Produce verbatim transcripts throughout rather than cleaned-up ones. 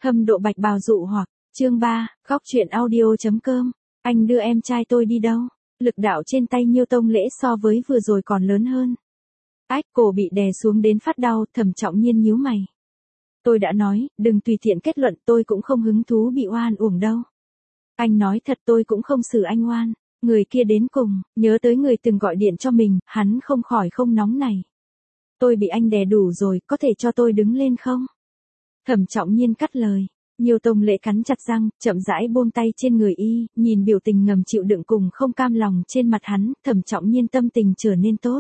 Hâm độ bạch bào dụ hoặc, chương ba, góc truyện audio.com, anh đưa em trai tôi đi đâu? Lực đạo trên tay Nhiêu Tông Lễ so với vừa rồi còn lớn hơn. Ách, cổ bị đè xuống đến phát đau, Thẩm Trọng Nhiên nhíu mày. Tôi đã nói, đừng tùy tiện kết luận, tôi cũng không hứng thú bị oan uổng đâu. Anh nói thật, tôi cũng không xử anh oan. Người kia đến cùng, nhớ tới người từng gọi điện cho mình, hắn không khỏi không nóng này. Tôi bị anh đè đủ rồi, có thể cho tôi đứng lên không? Thẩm Trọng Nhiên cắt lời. Nhiêu Tông Lễ cắn chặt răng, chậm rãi buông tay trên người y, nhìn biểu tình ngầm chịu đựng cùng không cam lòng trên mặt hắn, Thẩm Trọng Nhiên tâm tình trở nên tốt.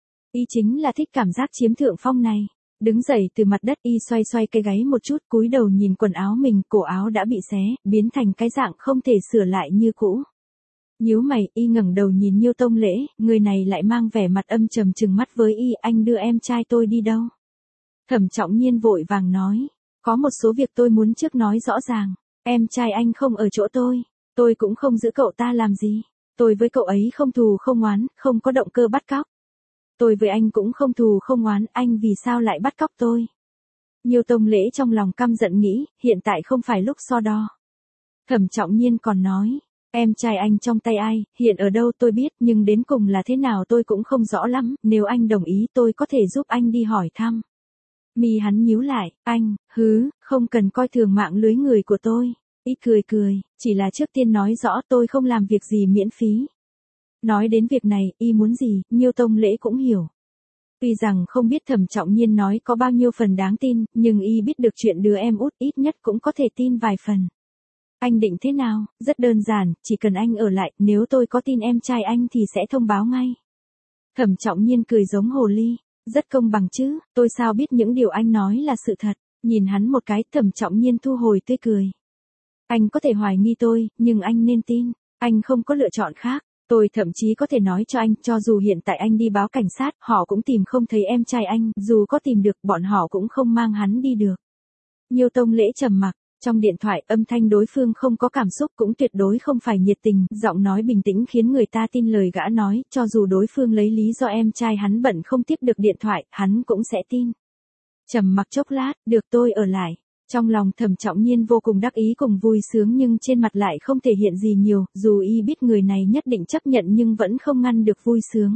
Y chính là thích cảm giác chiếm thượng phong này. Đứng dậy từ mặt đất, y xoay xoay cái gáy một chút, cúi đầu nhìn quần áo mình, cổ áo đã bị xé, biến thành cái dạng không thể sửa lại như cũ. Nhíu mày, y ngẩng đầu nhìn Nhiêu Tông Lễ, người này lại mang vẻ mặt âm trầm trừng mắt với y, anh đưa em trai tôi đi đâu? Thẩm Trọng Nhiên vội vàng nói, có một số việc tôi muốn trước nói rõ ràng, em trai anh không ở chỗ tôi, tôi cũng không giữ cậu ta làm gì, tôi với cậu ấy không thù không oán, không có động cơ bắt cóc. Tôi với anh cũng không thù không oán, anh vì sao lại bắt cóc tôi? Nhiêu Tông Lễ trong lòng căm giận nghĩ, hiện tại không phải lúc so đo. Thẩm Trọng Nhiên còn nói, em trai anh trong tay ai, hiện ở đâu tôi biết, nhưng đến cùng là thế nào tôi cũng không rõ lắm, nếu anh đồng ý tôi có thể giúp anh đi hỏi thăm. Mi hắn nhíu lại, anh, hứ, không cần coi thường mạng lưới người của tôi. Ít cười cười, chỉ là trước tiên nói rõ tôi không làm việc gì miễn phí. Nói đến việc này, y muốn gì, Nhiêu Tông Lễ cũng hiểu. Tuy rằng không biết Thẩm Trọng Nhiên nói có bao nhiêu phần đáng tin, nhưng y biết được chuyện đứa em út ít nhất cũng có thể tin vài phần. Anh định thế nào? Rất đơn giản, chỉ cần anh ở lại, nếu tôi có tin em trai anh thì sẽ thông báo ngay. Thẩm Trọng Nhiên cười giống hồ ly. Rất công bằng chứ, tôi sao biết những điều anh nói là sự thật. Nhìn hắn một cái, Thẩm Trọng Nhiên thu hồi tươi cười. Anh có thể hoài nghi tôi, nhưng anh nên tin, anh không có lựa chọn khác. Tôi thậm chí có thể nói cho anh, cho dù hiện tại anh đi báo cảnh sát, họ cũng tìm không thấy em trai anh, dù có tìm được, bọn họ cũng không mang hắn đi được. Nhiêu Tông Lễ trầm mặc, trong điện thoại âm thanh đối phương không có cảm xúc, cũng tuyệt đối không phải nhiệt tình, giọng nói bình tĩnh khiến người ta tin lời gã nói, cho dù đối phương lấy lý do em trai hắn bận không tiếp được điện thoại, hắn cũng sẽ tin. Trầm mặc chốc lát, được tôi ở lại. Trong lòng Thẩm Trọng Nhiên vô cùng đắc ý cùng vui sướng, nhưng trên mặt lại không thể hiện gì nhiều, dù y biết người này nhất định chấp nhận nhưng vẫn không ngăn được vui sướng.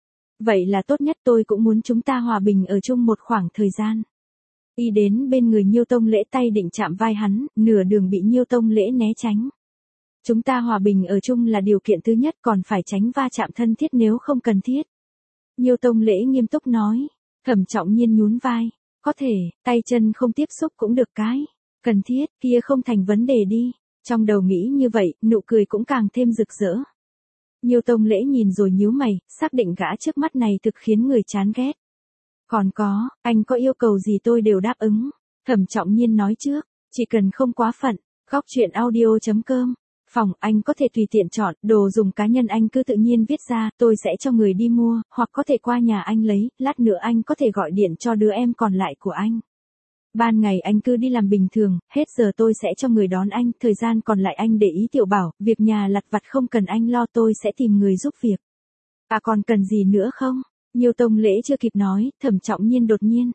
Vậy là tốt nhất, tôi cũng muốn chúng ta hòa bình ở chung một khoảng thời gian. Y đến bên người Nhiêu Tông Lễ, tay định chạm vai hắn, nửa đường bị Nhiêu Tông Lễ né tránh. Chúng ta hòa bình ở chung là điều kiện thứ nhất, còn phải tránh va chạm thân thiết nếu không cần thiết. Nhiêu Tông Lễ nghiêm túc nói. Thẩm Trọng Nhiên nhún vai. Có thể, tay chân không tiếp xúc cũng được cái. Cần thiết, kia không thành vấn đề đi. Trong đầu nghĩ như vậy, nụ cười cũng càng thêm rực rỡ. Nhiêu Tông Lễ nhìn rồi nhíu mày, xác định gã trước mắt này thực khiến người chán ghét. Còn có, anh có yêu cầu gì tôi đều đáp ứng. Thẩm Trọng Nhiên nói trước, chỉ cần không quá phận. Góc truyện audio.com. Phòng anh có thể tùy tiện chọn, đồ dùng cá nhân anh cứ tự nhiên viết ra, tôi sẽ cho người đi mua, hoặc có thể qua nhà anh lấy, lát nữa anh có thể gọi điện cho đứa em còn lại của anh. Ban ngày anh cứ đi làm bình thường, hết giờ tôi sẽ cho người đón anh, thời gian còn lại anh để ý Tiểu Bảo, việc nhà lặt vặt không cần anh lo, tôi sẽ tìm người giúp việc. À còn cần gì nữa không? Nhiêu Tông Lễ chưa kịp nói, Thẩm Trọng Nhiên đột nhiên.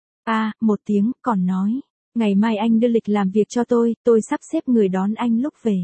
À, một tiếng, còn nói, ngày mai anh đưa lịch làm việc cho tôi, tôi sắp xếp người đón anh lúc về.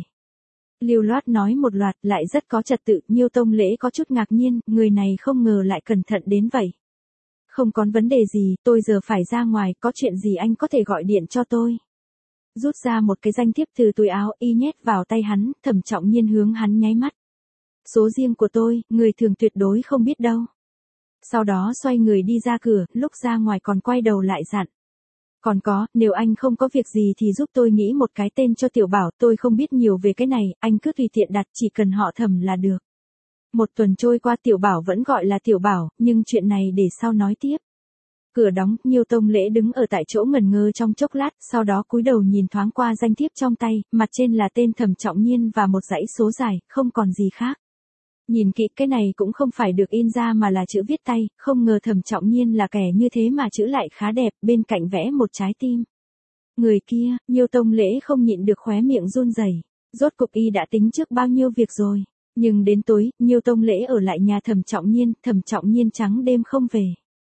Lưu loát nói một loạt, lại rất có trật tự, Nhiêu Tông Lễ có chút ngạc nhiên, người này không ngờ lại cẩn thận đến vậy. Không có vấn đề gì, tôi giờ phải ra ngoài, có chuyện gì anh có thể gọi điện cho tôi. Rút ra một cái danh thiếp từ túi áo, y nhét vào tay hắn, Thẩm Trọng Nhiên hướng hắn nháy mắt. Số riêng của tôi, người thường tuyệt đối không biết đâu. Sau đó xoay người đi ra cửa, lúc ra ngoài còn quay đầu lại dặn. Còn có, nếu anh không có việc gì thì giúp tôi nghĩ một cái tên cho Tiểu Bảo, tôi không biết nhiều về cái này, anh cứ tùy tiện đặt, chỉ cần họ Thẩm là được. Một tuần trôi qua, Tiểu Bảo vẫn gọi là Tiểu Bảo, nhưng chuyện này để sau nói tiếp. Cửa đóng, Nhiêu Tông Lễ đứng ở tại chỗ ngẩn ngơ trong chốc lát, sau đó cúi đầu nhìn thoáng qua danh thiếp trong tay, mặt trên là tên Thẩm Trọng Nhiên và một dãy số dài, không còn gì khác. Nhìn kỹ, cái này cũng không phải được in ra mà là chữ viết tay, không ngờ Thẩm Trọng Nhiên là kẻ như thế mà chữ lại khá đẹp, bên cạnh vẽ một trái tim. Người kia, Nhiêu Tông Lễ không nhịn được khóe miệng run rẩy. Rốt cục y đã tính trước bao nhiêu việc rồi, nhưng đến tối, Nhiêu Tông Lễ ở lại nhà Thẩm Trọng Nhiên, Thẩm Trọng Nhiên trắng đêm không về.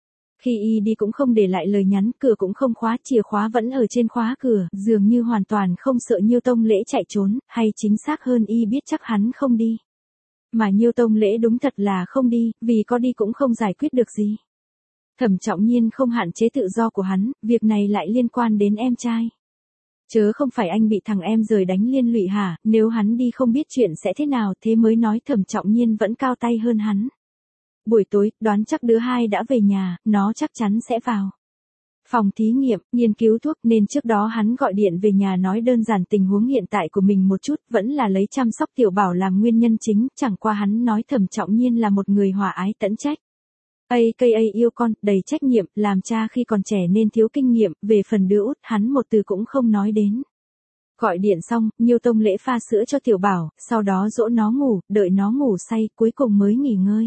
Khi y đi cũng không để lại lời nhắn, cửa cũng không khóa, chìa khóa vẫn ở trên khóa cửa, dường như hoàn toàn không sợ Nhiêu Tông Lễ chạy trốn, hay chính xác hơn y biết chắc hắn không đi. Mà Nhiêu Tông Lễ đúng thật là không đi, vì có đi cũng không giải quyết được gì. Thẩm Trọng Nhiên không hạn chế tự do của hắn, việc này lại liên quan đến em trai. Chớ không phải anh bị thằng em rời đánh liên lụy hả, nếu hắn đi không biết chuyện sẽ thế nào, thế mới nói Thẩm Trọng Nhiên vẫn cao tay hơn hắn. Buổi tối, đoán chắc đứa hai đã về nhà, nó chắc chắn sẽ vào phòng thí nghiệm, nghiên cứu thuốc, nên trước đó hắn gọi điện về nhà nói đơn giản tình huống hiện tại của mình một chút, vẫn là lấy chăm sóc Tiểu Bảo làm nguyên nhân chính, chẳng qua hắn nói Thẩm Trọng Nhiên là một người hòa ái tẫn trách. a ca a yêu con, đầy trách nhiệm, làm cha khi còn trẻ nên thiếu kinh nghiệm, về phần đứa út, hắn một từ cũng không nói đến. Gọi điện xong, Nhiêu Tông Lễ pha sữa cho Tiểu Bảo, sau đó dỗ nó ngủ, đợi nó ngủ say, cuối cùng mới nghỉ ngơi.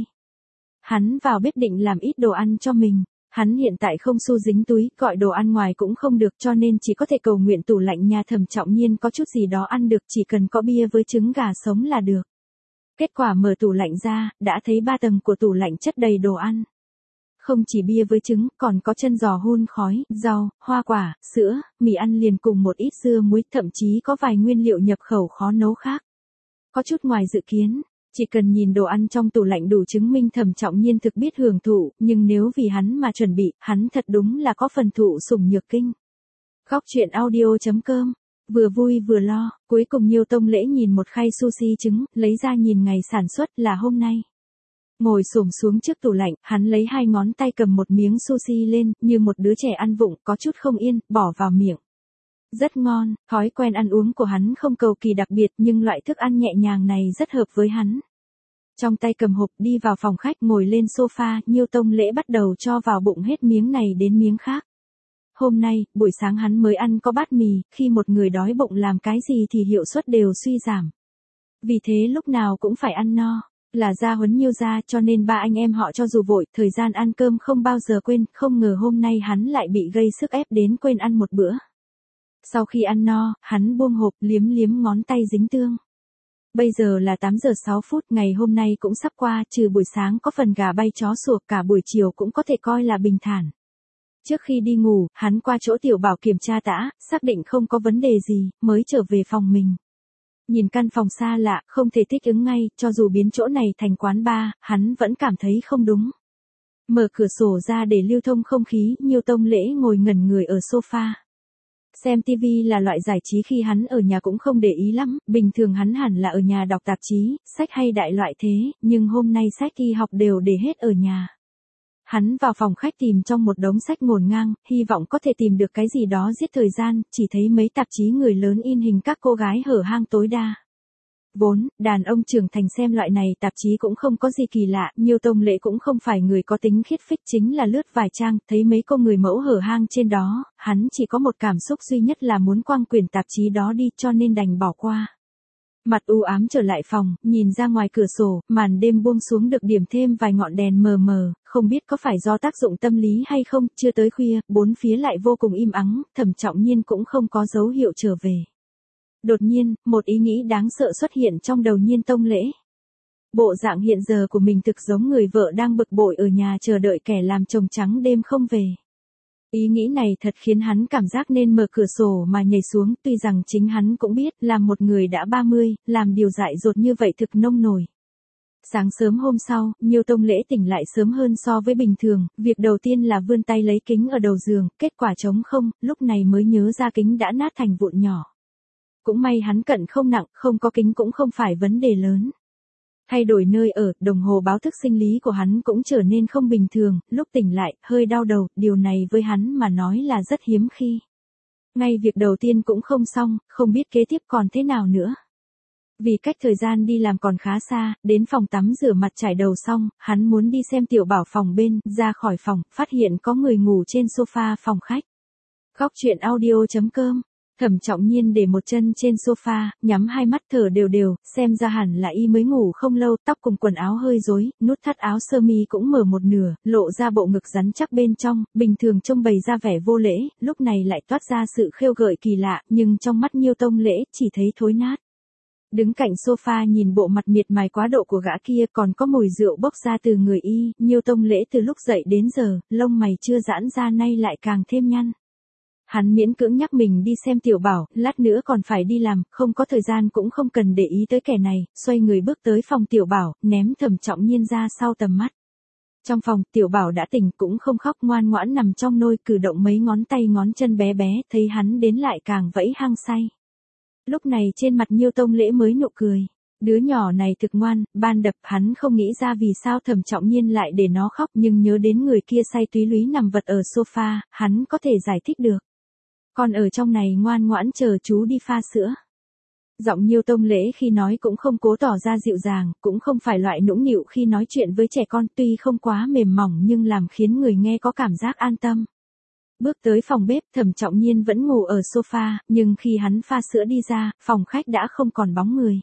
Hắn vào bếp định làm ít đồ ăn cho mình. Hắn hiện tại không xu dính túi, gọi đồ ăn ngoài cũng không được, cho nên chỉ có thể cầu nguyện tủ lạnh nhà Thẩm Trọng Nhiên có chút gì đó ăn được, chỉ cần có bia với trứng gà sống là được. Kết quả mở tủ lạnh ra, đã thấy ba tầng của tủ lạnh chất đầy đồ ăn. Không chỉ bia với trứng, còn có chân giò hun khói, rau, hoa quả, sữa, mì ăn liền cùng một ít dưa muối, thậm chí có vài nguyên liệu nhập khẩu khó nấu khác. Có chút ngoài dự kiến. Chỉ cần nhìn đồ ăn trong tủ lạnh đủ chứng minh Thẩm Trọng Nhiên thực biết hưởng thụ, nhưng nếu vì hắn mà chuẩn bị, hắn thật đúng là có phần thụ sủng nhược kinh. Góc truyện audio chấm com, vừa vui vừa lo, cuối cùng Nhiêu Tông Lễ nhìn một khay sushi trứng, lấy ra nhìn ngày sản xuất là hôm nay. Ngồi xổm xuống trước tủ lạnh, hắn lấy hai ngón tay cầm một miếng sushi lên, như một đứa trẻ ăn vụng, có chút không yên, bỏ vào miệng. Rất ngon, thói quen ăn uống của hắn không cầu kỳ đặc biệt nhưng loại thức ăn nhẹ nhàng này rất hợp với hắn. Trong tay cầm hộp đi vào phòng khách ngồi lên sofa, Nhiêu Tông Lễ bắt đầu cho vào bụng hết miếng này đến miếng khác. Hôm nay, buổi sáng hắn mới ăn có bát mì, khi một người đói bụng làm cái gì thì hiệu suất đều suy giảm. Vì thế lúc nào cũng phải ăn no, là gia huấn Nhiêu gia cho nên ba anh em họ cho dù vội, thời gian ăn cơm không bao giờ quên, không ngờ hôm nay hắn lại bị gây sức ép đến quên ăn một bữa. Sau khi ăn no, hắn buông hộp liếm liếm ngón tay dính tương. Bây giờ là tám giờ sáu phút, ngày hôm nay cũng sắp qua, trừ buổi sáng có phần gà bay chó sủa, cả buổi chiều cũng có thể coi là bình thản. Trước khi đi ngủ, hắn qua chỗ Tiểu Bảo kiểm tra tã, xác định không có vấn đề gì, mới trở về phòng mình. Nhìn căn phòng xa lạ, không thể thích ứng ngay, cho dù biến chỗ này thành quán bar, hắn vẫn cảm thấy không đúng. Mở cửa sổ ra để lưu thông không khí, Nhiêu Tông Lễ ngồi ngẩn người ở sofa. Xem ti vi là loại giải trí khi hắn ở nhà cũng không để ý lắm, bình thường hắn hẳn là ở nhà đọc tạp chí, sách hay đại loại thế, nhưng hôm nay sách y học đều để hết ở nhà. Hắn vào phòng khách tìm trong một đống sách ngổn ngang, hy vọng có thể tìm được cái gì đó giết thời gian, chỉ thấy mấy tạp chí người lớn in hình các cô gái hở hang tối đa. Vốn, đàn ông trưởng thành xem loại này tạp chí cũng không có gì kỳ lạ, Nhiêu Tông Lễ cũng không phải người có tính khiết phích, chính là lướt vài trang, thấy mấy cô người mẫu hở hang trên đó, hắn chỉ có một cảm xúc duy nhất là muốn quăng quyển tạp chí đó đi cho nên đành bỏ qua. Mặt u ám trở lại phòng, nhìn ra ngoài cửa sổ, màn đêm buông xuống được điểm thêm vài ngọn đèn mờ mờ, không biết có phải do tác dụng tâm lý hay không, chưa tới khuya, bốn phía lại vô cùng im ắng, Thẩm Trọng Nhiên cũng không có dấu hiệu trở về. Đột nhiên, một ý nghĩ đáng sợ xuất hiện trong đầu Nhiêu Tông Lễ. Bộ dạng hiện giờ của mình thực giống người vợ đang bực bội ở nhà chờ đợi kẻ làm chồng trắng đêm không về. Ý nghĩ này thật khiến hắn cảm giác nên mở cửa sổ mà nhảy xuống, tuy rằng chính hắn cũng biết, làm một người đã ba mươi, làm điều dại dột như vậy thực nông nổi. Sáng sớm hôm sau, Nhiêu Tông Lễ tỉnh lại sớm hơn so với bình thường, việc đầu tiên là vươn tay lấy kính ở đầu giường, kết quả trống không, lúc này mới nhớ ra kính đã nát thành vụn nhỏ. Cũng may hắn cận không nặng, không có kính cũng không phải vấn đề lớn. Thay đổi nơi ở, đồng hồ báo thức sinh lý của hắn cũng trở nên không bình thường, lúc tỉnh lại, hơi đau đầu, điều này với hắn mà nói là rất hiếm khi. Ngay việc đầu tiên cũng không xong, không biết kế tiếp còn thế nào nữa. Vì cách thời gian đi làm còn khá xa, đến phòng tắm rửa mặt chải đầu xong, hắn muốn đi xem Tiểu Bảo phòng bên, ra khỏi phòng, phát hiện có người ngủ trên sofa phòng khách. Góc truyện audio chấm com, Thẩm Trọng Nhiên để một chân trên sofa, nhắm hai mắt thở đều đều, xem ra hẳn là y mới ngủ không lâu, tóc cùng quần áo hơi rối, nút thắt áo sơ mi cũng mở một nửa, lộ ra bộ ngực rắn chắc bên trong, bình thường trông bày ra vẻ vô lễ, lúc này lại toát ra sự khêu gợi kỳ lạ, nhưng trong mắt Nhiêu Tông Lễ chỉ thấy thối nát. Đứng cạnh sofa nhìn bộ mặt miệt mài quá độ của gã kia, còn có mùi rượu bốc ra từ người y, Nhiêu Tông Lễ từ lúc dậy đến giờ, lông mày chưa giãn ra nay lại càng thêm nhăn. Hắn miễn cưỡng nhắc mình đi xem Tiểu Bảo, lát nữa còn phải đi làm, không có thời gian cũng không cần để ý tới kẻ này, xoay người bước tới phòng Tiểu Bảo, ném Thẩm Trọng Nhiên ra sau tầm mắt. Trong phòng, Tiểu Bảo đã tỉnh, cũng không khóc, ngoan ngoãn nằm trong nôi, cử động mấy ngón tay ngón chân bé bé, thấy hắn đến lại càng vẫy hăng say. Lúc này trên mặt Nhiêu Tông Lễ mới nụ cười. Đứa nhỏ này thực ngoan, ban đập hắn không nghĩ ra vì sao Thẩm Trọng Nhiên lại để nó khóc, nhưng nhớ đến người kia say túy lúy nằm vật ở sofa, hắn có thể giải thích được. Con ở trong này ngoan ngoãn chờ chú đi pha sữa. Giọng Nhiêu Tông Lễ khi nói cũng không cố tỏ ra dịu dàng, cũng không phải loại nũng nịu khi nói chuyện với trẻ con, tuy không quá mềm mỏng nhưng làm khiến người nghe có cảm giác an tâm. Bước tới phòng bếp, Thẩm Trọng Nhiên vẫn ngủ ở sofa, nhưng khi hắn pha sữa đi ra, phòng khách đã không còn bóng người.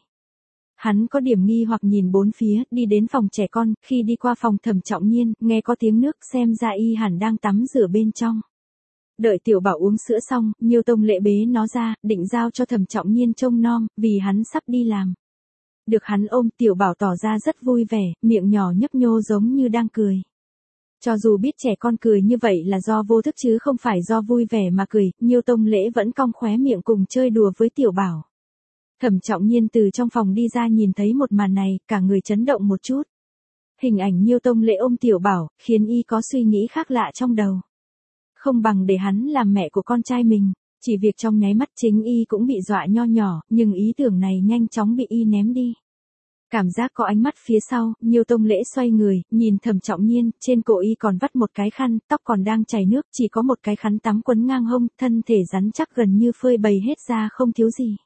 Hắn có điểm nghi hoặc nhìn bốn phía, đi đến phòng trẻ con, khi đi qua phòng Thẩm Trọng Nhiên, nghe có tiếng nước, xem ra y hẳn đang tắm rửa bên trong. Đợi Tiểu Bảo uống sữa xong, Nhiêu Tông Lễ bế nó ra, định giao cho Thẩm Trọng Nhiên trông nom, vì hắn sắp đi làm. Được hắn ôm, Tiểu Bảo tỏ ra rất vui vẻ, miệng nhỏ nhấp nhô giống như đang cười. Cho dù biết trẻ con cười như vậy là do vô thức chứ không phải do vui vẻ mà cười, Nhiêu Tông Lễ vẫn cong khóe miệng cùng chơi đùa với Tiểu Bảo. Thẩm Trọng Nhiên từ trong phòng đi ra nhìn thấy một màn này, cả người chấn động một chút. Hình ảnh Nhiêu Tông Lễ ôm Tiểu Bảo, khiến y có suy nghĩ khác lạ trong đầu. Không bằng để hắn làm mẹ của con trai mình, chỉ việc trong nháy mắt chính y cũng bị dọa nho nhỏ, nhưng ý tưởng này nhanh chóng bị y ném đi. Cảm giác có ánh mắt phía sau, Nhiêu Tông Lễ xoay người, nhìn Thẩm Trọng Nhiên, trên cổ y còn vắt một cái khăn, tóc còn đang chảy nước, chỉ có một cái khăn tắm quấn ngang hông, thân thể rắn chắc gần như phơi bày hết ra không thiếu gì.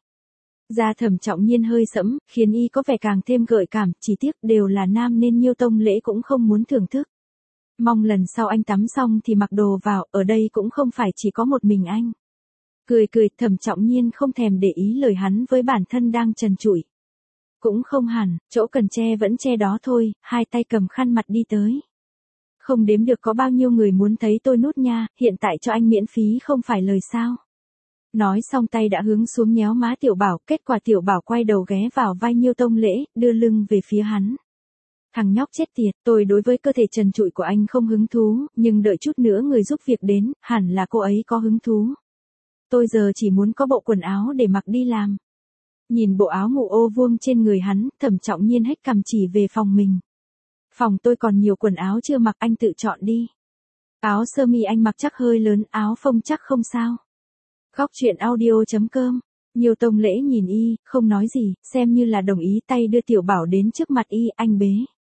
Da Thẩm Trọng Nhiên hơi sẫm, khiến y có vẻ càng thêm gợi cảm, chỉ tiếc đều là nam nên Nhiêu Tông Lễ cũng không muốn thưởng thức. Mong lần sau anh tắm xong thì mặc đồ vào, ở đây cũng không phải chỉ có một mình anh. Cười cười, Thẩm Trọng Nhiên không thèm để ý lời hắn với bản thân đang trần trụi. Cũng không hẳn, chỗ cần che vẫn che đó thôi, hai tay cầm khăn mặt đi tới. Không đếm được có bao nhiêu người muốn thấy tôi nút nha, hiện tại cho anh miễn phí không phải lời sao. Nói xong tay đã hướng xuống nhéo má Tiểu Bảo, kết quả Tiểu Bảo quay đầu ghé vào vai Nhiêu Tông Lễ, đưa lưng về phía hắn. Thằng nhóc chết tiệt, tôi đối với cơ thể trần trụi của anh không hứng thú, nhưng đợi chút nữa người giúp việc đến, hẳn là cô ấy có hứng thú. Tôi giờ chỉ muốn có bộ quần áo để mặc đi làm. Nhìn bộ áo ngủ ô vuông trên người hắn, Thẩm Trọng Nhiên hét cằm chỉ về phòng mình. Phòng tôi còn nhiều quần áo chưa mặc, anh tự chọn đi. Áo sơ mi anh mặc chắc hơi lớn, áo phông chắc không sao. Góc truyện audio chấm com. Nhiêu Tông Lễ nhìn y, không nói gì, xem như là đồng ý, tay đưa Tiểu Bảo đến trước mặt y, anh bế.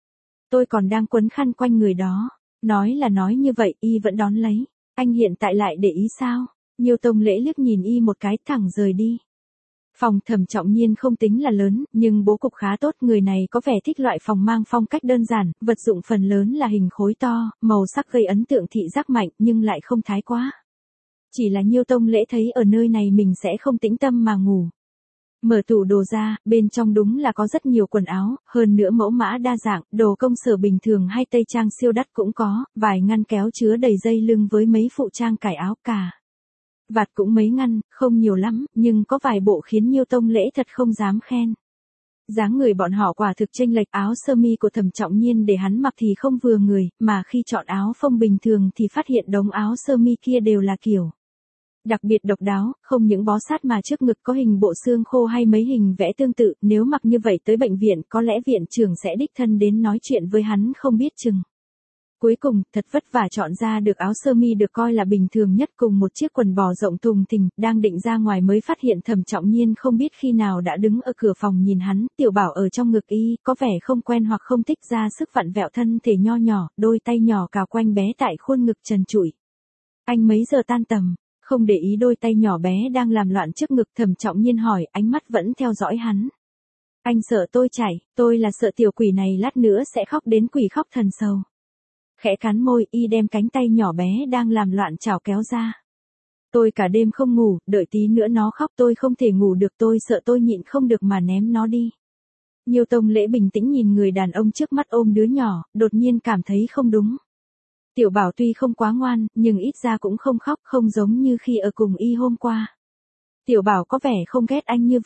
Tôi còn đang quấn khăn quanh người đó. Nói là nói như vậy, y vẫn đón lấy. Anh hiện tại lại để ý sao? Nhiêu Tông Lễ liếc nhìn y một cái, thẳng rời đi. Phòng Thẩm Trọng Nhiên không tính là lớn, nhưng bố cục khá tốt, người này có vẻ thích loại phòng mang phong cách đơn giản, vật dụng phần lớn là hình khối to, màu sắc gây ấn tượng thị giác mạnh nhưng lại không thái quá. Chỉ là Nhiêu Tông Lễ thấy ở nơi này mình sẽ không tĩnh tâm mà ngủ. Mở tủ đồ ra, bên trong đúng là có rất nhiều quần áo, hơn nữa mẫu mã đa dạng, đồ công sở bình thường hay tây trang siêu đắt cũng có, vài ngăn kéo chứa đầy dây lưng với mấy phụ trang cài áo cả. Vạt cũng mấy ngăn, không nhiều lắm, nhưng có vài bộ khiến Nhiêu Tông Lễ thật không dám khen. Dáng người bọn họ quả thực chênh lệch, áo sơ mi của Thẩm Trọng Nhiên để hắn mặc thì không vừa người, mà khi chọn áo phông bình thường thì phát hiện đống áo sơ mi kia đều là kiểu đặc biệt độc đáo, không những bó sát mà trước ngực có hình bộ xương khô hay mấy hình vẽ tương tự, nếu mặc như vậy tới bệnh viện có lẽ viện trưởng sẽ đích thân đến nói chuyện với hắn không biết chừng. Cuối cùng, thật vất vả chọn ra được áo sơ mi được coi là bình thường nhất cùng một chiếc quần bò rộng thùng thình, đang định ra ngoài mới phát hiện Thẩm Trọng Nhiên không biết khi nào đã đứng ở cửa phòng nhìn hắn, Tiểu Bảo ở trong ngực y, có vẻ không quen hoặc không thích ra sức vặn vẹo thân thể nho nhỏ, đôi tay nhỏ cào quanh bé tại khuôn ngực trần trụi. Anh mấy giờ tan tầm? Không để ý đôi tay nhỏ bé đang làm loạn trước ngực, Thẩm Trọng Nhiên hỏi, ánh mắt vẫn theo dõi hắn. Anh sợ tôi chảy, tôi là sợ tiểu quỷ này lát nữa sẽ khóc đến quỷ khóc thần sầu. Khẽ cắn môi, y đem cánh tay nhỏ bé đang làm loạn chảo kéo ra. Tôi cả đêm không ngủ, đợi tí nữa nó khóc tôi không thể ngủ được, tôi sợ tôi nhịn không được mà ném nó đi. Nhiêu Tông Lễ bình tĩnh nhìn người đàn ông trước mắt ôm đứa nhỏ, đột nhiên cảm thấy không đúng. Tiểu Bảo tuy không quá ngoan, nhưng ít ra cũng không khóc, không giống như khi ở cùng y hôm qua. Tiểu Bảo có vẻ không ghét anh như vậy.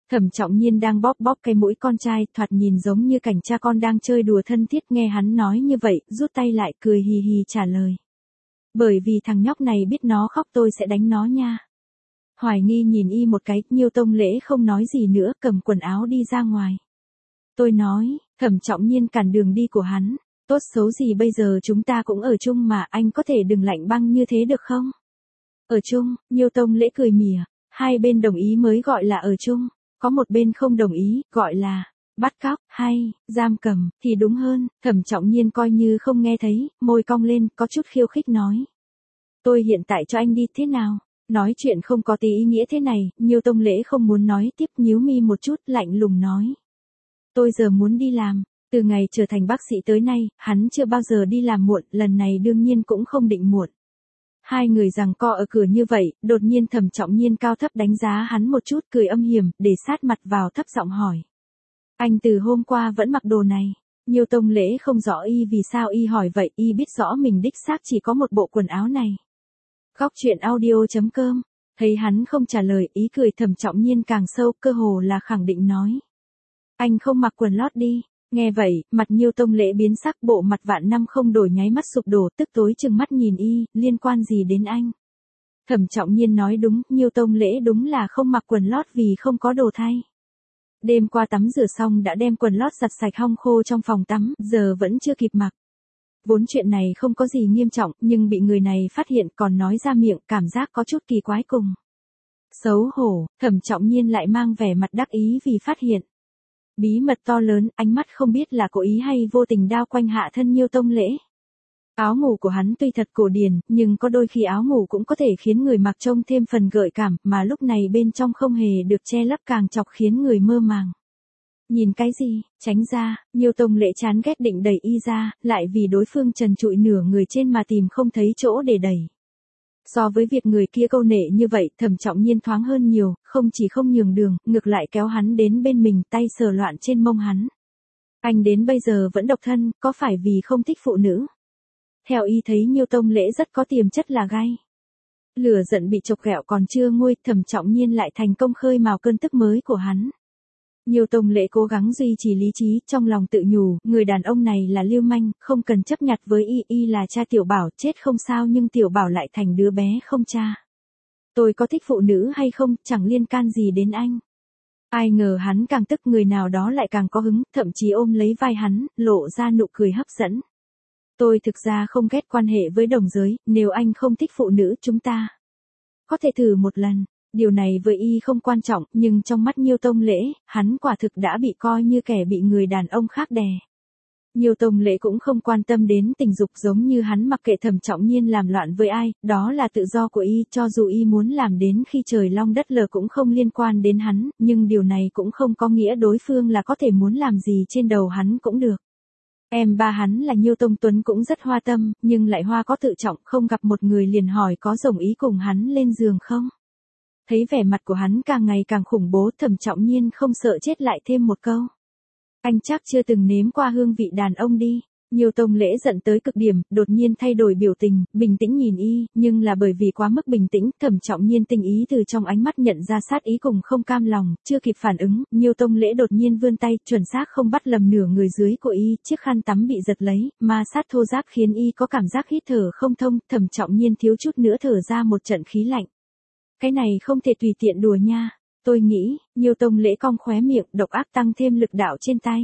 Thẩm Trọng Nhiên đang bóp bóp cái mũi con trai, thoạt nhìn giống như cảnh cha con đang chơi đùa thân thiết, nghe hắn nói như vậy, rút tay lại cười hì hì trả lời. Bởi vì thằng nhóc này biết nó khóc tôi sẽ đánh nó nha. Hoài nghi nhìn y một cái, Nhiêu Tông Lễ không nói gì nữa, cầm quần áo đi ra ngoài. Tôi nói, Thẩm Trọng Nhiên cản đường đi của hắn, tốt xấu gì bây giờ chúng ta cũng ở chung mà, anh có thể đừng lạnh băng như thế được không? Ở chung, Nhiêu Tông Lễ cười mỉa, hai bên đồng ý mới gọi là ở chung, có một bên không đồng ý, gọi là bắt cóc, hay giam cầm, thì đúng hơn. Thẩm Trọng Nhiên coi như không nghe thấy, môi cong lên, có chút khiêu khích nói. Tôi hiện tại cho anh đi thế nào? Nói chuyện không có tí ý nghĩa thế này, Nhiêu Tông Lễ không muốn nói tiếp, nhíu mi một chút, lạnh lùng nói. Tôi giờ muốn đi làm, từ ngày trở thành bác sĩ tới nay, hắn chưa bao giờ đi làm muộn, lần này đương nhiên cũng không định muộn. Hai người giằng co ở cửa như vậy, đột nhiên Thẩm Trọng Nhiên cao thấp đánh giá hắn một chút, cười âm hiểm, để sát mặt vào thấp giọng hỏi. Anh từ hôm qua vẫn mặc đồ này. Nhiêu Tông Lễ không rõ y vì sao y hỏi vậy, y biết rõ mình đích xác chỉ có một bộ quần áo này. Góc truyện audio chấm com, thấy hắn không trả lời, ý cười Thẩm Trọng Nhiên càng sâu, cơ hồ là khẳng định nói. Anh không mặc quần lót đi. Nghe vậy, mặt Nhiêu Tông Lễ biến sắc, bộ mặt vạn năm không đổi nháy mắt sụp đổ, tức tối chừng mắt nhìn y, liên quan gì đến anh? Thẩm Trọng Nhiên nói đúng, Nhiêu Tông Lễ đúng là không mặc quần lót vì không có đồ thay. Đêm qua tắm rửa xong đã đem quần lót giặt sạch hong khô trong phòng tắm, giờ vẫn chưa kịp mặc. Vốn chuyện này không có gì nghiêm trọng, nhưng bị người này phát hiện còn nói ra miệng, cảm giác có chút kỳ quái cùng. Xấu hổ, Thẩm Trọng Nhiên lại mang vẻ mặt đắc ý vì phát hiện. Bí mật to lớn, ánh mắt không biết là cố ý hay vô tình đao quanh hạ thân Nhiêu Tông Lễ. Áo ngủ của hắn tuy thật cổ điển, nhưng có đôi khi áo ngủ cũng có thể khiến người mặc trông thêm phần gợi cảm, mà lúc này bên trong không hề được che lấp càng chọc khiến người mơ màng. Nhìn cái gì, tránh ra, Nhiêu Tông Lễ chán ghét định đẩy y ra, lại vì đối phương trần trụi nửa người trên mà tìm không thấy chỗ để đẩy. So với việc người kia câu nệ như vậy, Thẩm Trọng Nhiên thoáng hơn nhiều, không chỉ không nhường đường, ngược lại kéo hắn đến bên mình, tay sờ loạn trên mông hắn. Anh đến bây giờ vẫn độc thân, có phải vì không thích phụ nữ? Theo y thấy Nhiêu Tông Lễ rất có tiềm chất là gay. Lửa giận bị chọc ghẹo còn chưa nguôi, Thẩm Trọng Nhiên lại thành công khơi mào cơn tức mới của hắn. Nhiêu Tông Lễ cố gắng duy trì lý trí, trong lòng tự nhủ, người đàn ông này là lưu manh, không cần chấp nhặt với y, y là cha Tiểu Bảo, chết không sao nhưng Tiểu Bảo lại thành đứa bé không cha. Tôi có thích phụ nữ hay không, chẳng liên can gì đến anh. Ai ngờ hắn càng tức, người nào đó lại càng có hứng, thậm chí ôm lấy vai hắn, lộ ra nụ cười hấp dẫn. Tôi thực ra không ghét quan hệ với đồng giới, nếu anh không thích phụ nữ chúng ta có thể thử một lần. Điều này với y không quan trọng, nhưng trong mắt Nhiêu Tông Lễ, hắn quả thực đã bị coi như kẻ bị người đàn ông khác đè. Nhiêu Tông Lễ cũng không quan tâm đến tình dục giống như hắn mặc kệ Thẩm Trọng Nhiên làm loạn với ai, đó là tự do của y, cho dù y muốn làm đến khi trời long đất lở cũng không liên quan đến hắn, nhưng điều này cũng không có nghĩa đối phương là có thể muốn làm gì trên đầu hắn cũng được. Em ba hắn là Nhiêu Tông Tuấn cũng rất hoa tâm, nhưng lại hoa có tự trọng, không gặp một người liền hỏi có đồng ý cùng hắn lên giường không. Thấy vẻ mặt của hắn càng ngày càng khủng bố, Thẩm Trọng Nhiên không sợ chết lại thêm một câu. Anh chắc chưa từng nếm qua hương vị đàn ông đi. Nhiêu Tông Lễ giận tới cực điểm, đột nhiên thay đổi biểu tình, bình tĩnh nhìn y, nhưng là bởi vì quá mức bình tĩnh, Thẩm Trọng Nhiên tinh ý từ trong ánh mắt nhận ra sát ý cùng không cam lòng, chưa kịp phản ứng, Nhiêu Tông Lễ đột nhiên vươn tay, chuẩn xác không bắt lầm nửa người dưới của y, chiếc khăn tắm bị giật lấy, ma sát thô ráp khiến y có cảm giác hít thở không thông, Thẩm Trọng Nhiên thiếu chút nữa thở ra một trận khí lạnh. Cái này không thể tùy tiện đùa nha, tôi nghĩ, Nhiêu Tông Lễ cong khóe miệng, độc ác tăng thêm lực đạo trên tay.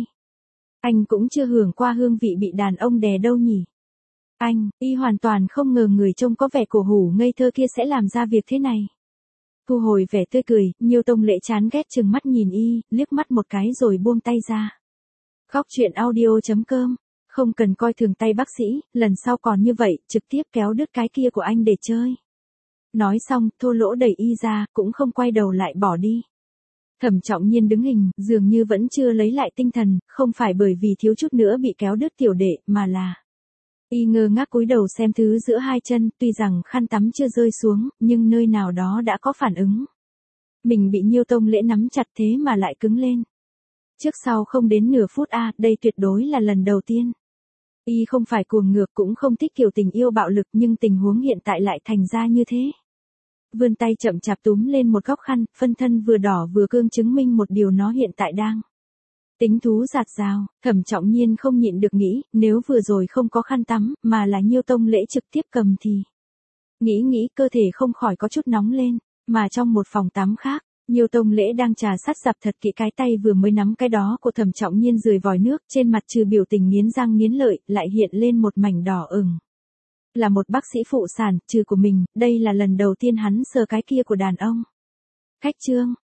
Anh cũng chưa hưởng qua hương vị bị đàn ông đè đâu nhỉ. Anh, y hoàn toàn không ngờ người trông có vẻ cổ hủ ngây thơ kia sẽ làm ra việc thế này. Thu hồi vẻ tươi cười, Nhiêu Tông Lễ chán ghét chừng mắt nhìn y, liếc mắt một cái rồi buông tay ra. Góc truyện audio chấm com, không cần coi thường tay bác sĩ, lần sau còn như vậy, trực tiếp kéo đứt cái kia của anh để chơi. Nói xong, thô lỗ đẩy y ra, cũng không quay đầu lại bỏ đi. Thẩm Trọng Nhiên đứng hình, dường như vẫn chưa lấy lại tinh thần, không phải bởi vì thiếu chút nữa bị kéo đứt tiểu đệ, mà là y ngơ ngác cúi đầu xem thứ giữa hai chân, tuy rằng khăn tắm chưa rơi xuống, nhưng nơi nào đó đã có phản ứng. Mình bị Nhiêu Tông Lễ nắm chặt thế mà lại cứng lên. Trước sau không đến nửa phút a, à, đây tuyệt đối là lần đầu tiên. Y không phải cuồng ngược cũng không thích kiểu tình yêu bạo lực nhưng tình huống hiện tại lại thành ra như thế. vươn tay chậm chạp túm lên một góc khăn, phân thân vừa đỏ vừa cương chứng minh một điều nó hiện tại đang tính thú giạt rào. Thẩm Trọng Nhiên không nhịn được nghĩ, nếu vừa rồi không có khăn tắm, mà là Nhiêu Tông Lễ trực tiếp cầm thì. Nghĩ nghĩ cơ thể không khỏi có chút nóng lên, mà trong một phòng tắm khác, Nhiêu Tông Lễ đang trà sát dập thật kỹ cái tay vừa mới nắm cái đó của Thẩm Trọng Nhiên rười vòi nước, trên mặt trừ biểu tình nghiến răng nghiến lợi, lại hiện lên một mảnh đỏ ửng. Là một bác sĩ phụ sản, trừ của mình, đây là lần đầu tiên hắn sờ cái kia của đàn ông. Khách trương,